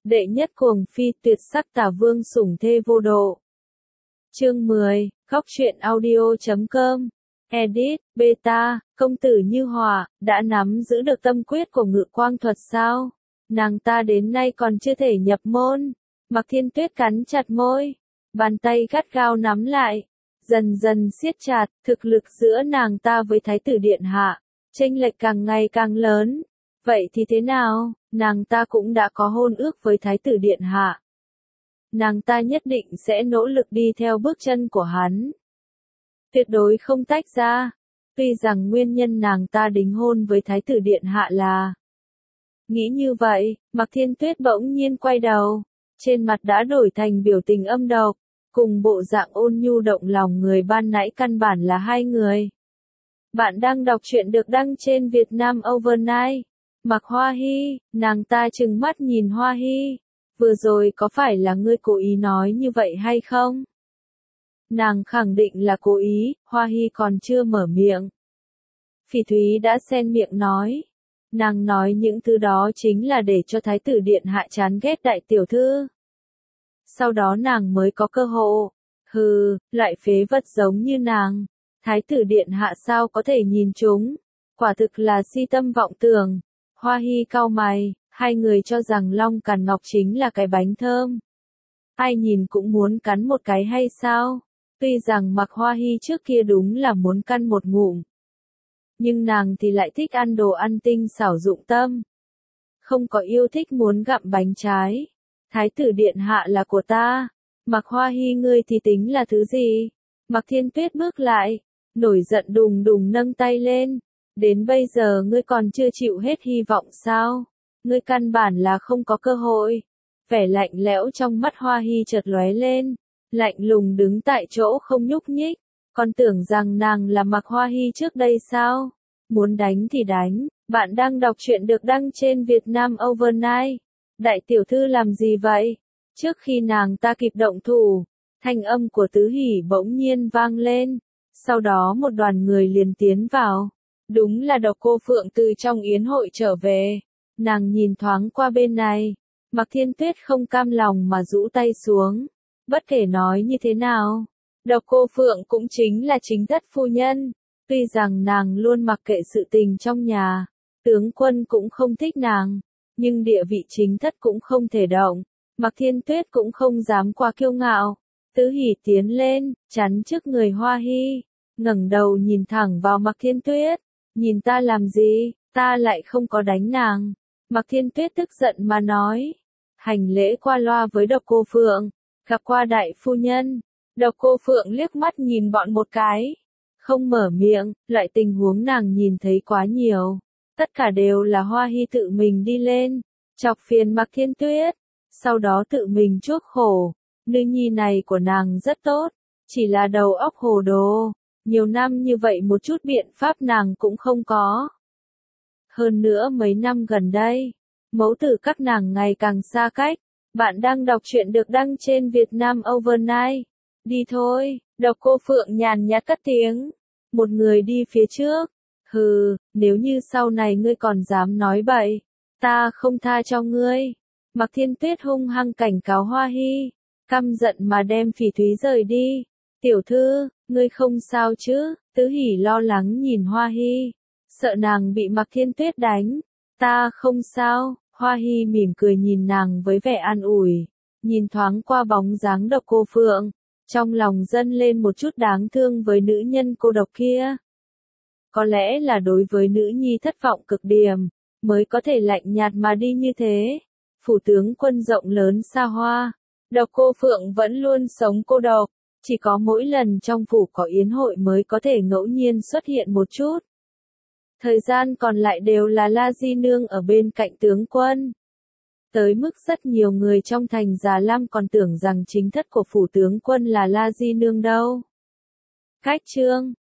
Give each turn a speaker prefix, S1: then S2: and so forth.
S1: Đệ nhất cuồng phi tuyệt sắc tả vương sủng thê vô độ. Chương 10, Góc truyện audio.com. Edit, beta, công tử Như Hỏa, đã nắm giữ được tâm quyết của Ngự Quang thuật sao? Nàng ta đến nay còn chưa thể nhập môn. Mạc Thiên Tuyết cắn chặt môi, bàn tay gắt gao nắm lại, dần dần siết chặt, thực lực giữa nàng ta với Thái tử Điện Hạ, chênh lệch càng ngày càng lớn. Vậy thì thế nào, nàng ta cũng đã có hôn ước với Thái tử Điện Hạ. Nàng ta nhất định sẽ nỗ lực đi theo bước chân của hắn. Tuyệt đối không tách ra. Tuy rằng nguyên nhân nàng ta đính hôn với Thái tử Điện Hạ là... Nghĩ như vậy, Mạc Thiên Tuyết bỗng nhiên quay đầu, trên mặt đã đổi thành biểu tình âm độc, cùng bộ dạng ôn nhu động lòng người ban nãy căn bản là hai người. Bạn đang đọc truyện được đăng trên Vietnam Overnight. Mạc Hoa Hy, nàng ta trừng mắt nhìn Hoa Hy. Vừa rồi có phải là ngươi cố ý nói như vậy hay không? Nàng khẳng định là cố ý, Hoa Hy còn chưa mở miệng. Phỉ Thúy đã xen miệng nói. Nàng nói những thứ đó chính là để cho Thái tử Điện Hạ chán ghét đại tiểu thư. Sau đó nàng mới có cơ hội. Hừ, loại phế vật giống như nàng. Thái tử Điện Hạ sao có thể nhìn chúng? Quả thực là si tâm vọng tưởng. Hoa Hy cau mày, hai người cho rằng Long Càn Ngọc chính là cái bánh thơm. Ai nhìn cũng muốn cắn một cái hay sao? Tuy rằng Mạc Hoa Hy trước kia đúng là muốn căn một ngụm. Nhưng nàng thì lại thích ăn đồ ăn tinh xảo dụng tâm. Không có yêu thích muốn gặm bánh trái. Thái tử Điện Hạ là của ta. Mạc Hoa Hy ngươi thì tính là thứ gì? Mạc Thiên Tuyết bước lại, nổi giận đùng đùng nâng tay lên. Đến bây giờ ngươi còn chưa chịu hết hy vọng sao? Ngươi căn bản là không có cơ hội. Vẻ lạnh lẽo trong mắt Hoa Hy chợt lóe lên, lạnh lùng đứng tại chỗ không nhúc nhích. Còn tưởng rằng nàng là Mạc Hoa Hy trước đây sao? Muốn đánh thì đánh. Bạn đang đọc truyện được đăng trên Vietnam Overnight. Đại tiểu thư làm gì vậy? Trước khi nàng ta kịp động thủ, thanh âm của Tứ Hỷ bỗng nhiên vang lên. Sau đó một đoàn người liền tiến vào. Đúng là Độc Cô Phượng từ trong yến hội trở về. Nàng nhìn thoáng qua bên này. Mạc Thiên Tuyết không cam lòng mà rũ tay xuống. Bất kể nói như thế nào, Độc Cô Phượng cũng chính là chính thất phu nhân. Tuy rằng nàng luôn mặc kệ sự tình trong nhà, tướng quân cũng không thích nàng, nhưng địa vị chính thất cũng không thể động. Mạc Thiên Tuyết cũng không dám quá kiêu ngạo. Tứ Hỷ tiến lên, chắn trước người Hoa Hy, ngẩng đầu nhìn thẳng vào Mạc Thiên Tuyết. Nhìn ta làm gì, ta lại không có đánh nàng. Mạc Thiên Tuyết tức giận mà nói. Hành lễ qua loa với Độc Cô Phượng, gặp qua đại phu nhân. Độc Cô Phượng liếc mắt nhìn bọn một cái, không mở miệng, loại tình huống nàng nhìn thấy quá nhiều. Tất cả đều là Hoa Hy tự mình đi lên, chọc phiền Mạc Thiên Tuyết, sau đó tự mình chuốc khổ. Nữ nhi này của nàng rất tốt, chỉ là đầu óc hồ đồ. Nhiều năm như vậy một chút biện pháp nàng cũng không có. Hơn nữa mấy năm gần đây, mẫu tử các nàng ngày càng xa cách. Bạn đang đọc truyện được đăng trên Vietnam Overnight. Đi thôi, Độc Cô Phượng nhàn nhạt cất tiếng. Một người đi phía trước. Hừ, nếu như sau này ngươi còn dám nói bậy, ta không tha cho ngươi. Mạc Thiên Tuyết hung hăng cảnh cáo Hoa Hy, căm giận mà đem Phỉ Thúy rời đi. Tiểu thư, ngươi không sao chứ? Tứ Hỷ lo lắng nhìn Hoa Hy, sợ nàng bị Mạc Thiên Tuyết đánh. Ta không sao. Hoa Hy mỉm cười nhìn nàng với vẻ an ủi, nhìn thoáng qua bóng dáng Độc Cô Phượng, trong lòng dâng lên một chút đáng thương với nữ nhân cô độc kia. Có lẽ là đối với nữ nhi thất vọng cực điểm, mới có thể lạnh nhạt mà đi như thế. Phủ tướng quân rộng lớn xa hoa, Độc Cô Phượng vẫn luôn sống cô độc, chỉ có mỗi lần trong phủ có yến hội mới có thể ngẫu nhiên xuất hiện một chút. Thời gian còn lại đều là La Di Nương ở bên cạnh tướng quân. Tới mức rất nhiều người trong thành Già Lam còn tưởng rằng chính thất của phủ tướng quân là La Di Nương đâu. Cách chương